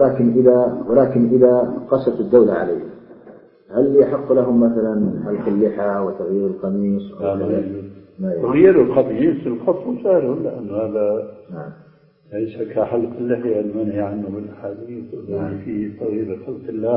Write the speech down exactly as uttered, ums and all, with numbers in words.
لكن إذا ولكن إذا قست الدولة عليه هل يحق لهم مثلا حلق اللحى وتغيير القميص؟ تغيير القميص القص سهل لأن هذا ليس كحلق اللحية المنهي عنه بالحديث الذي فيه تغيير خلق الله.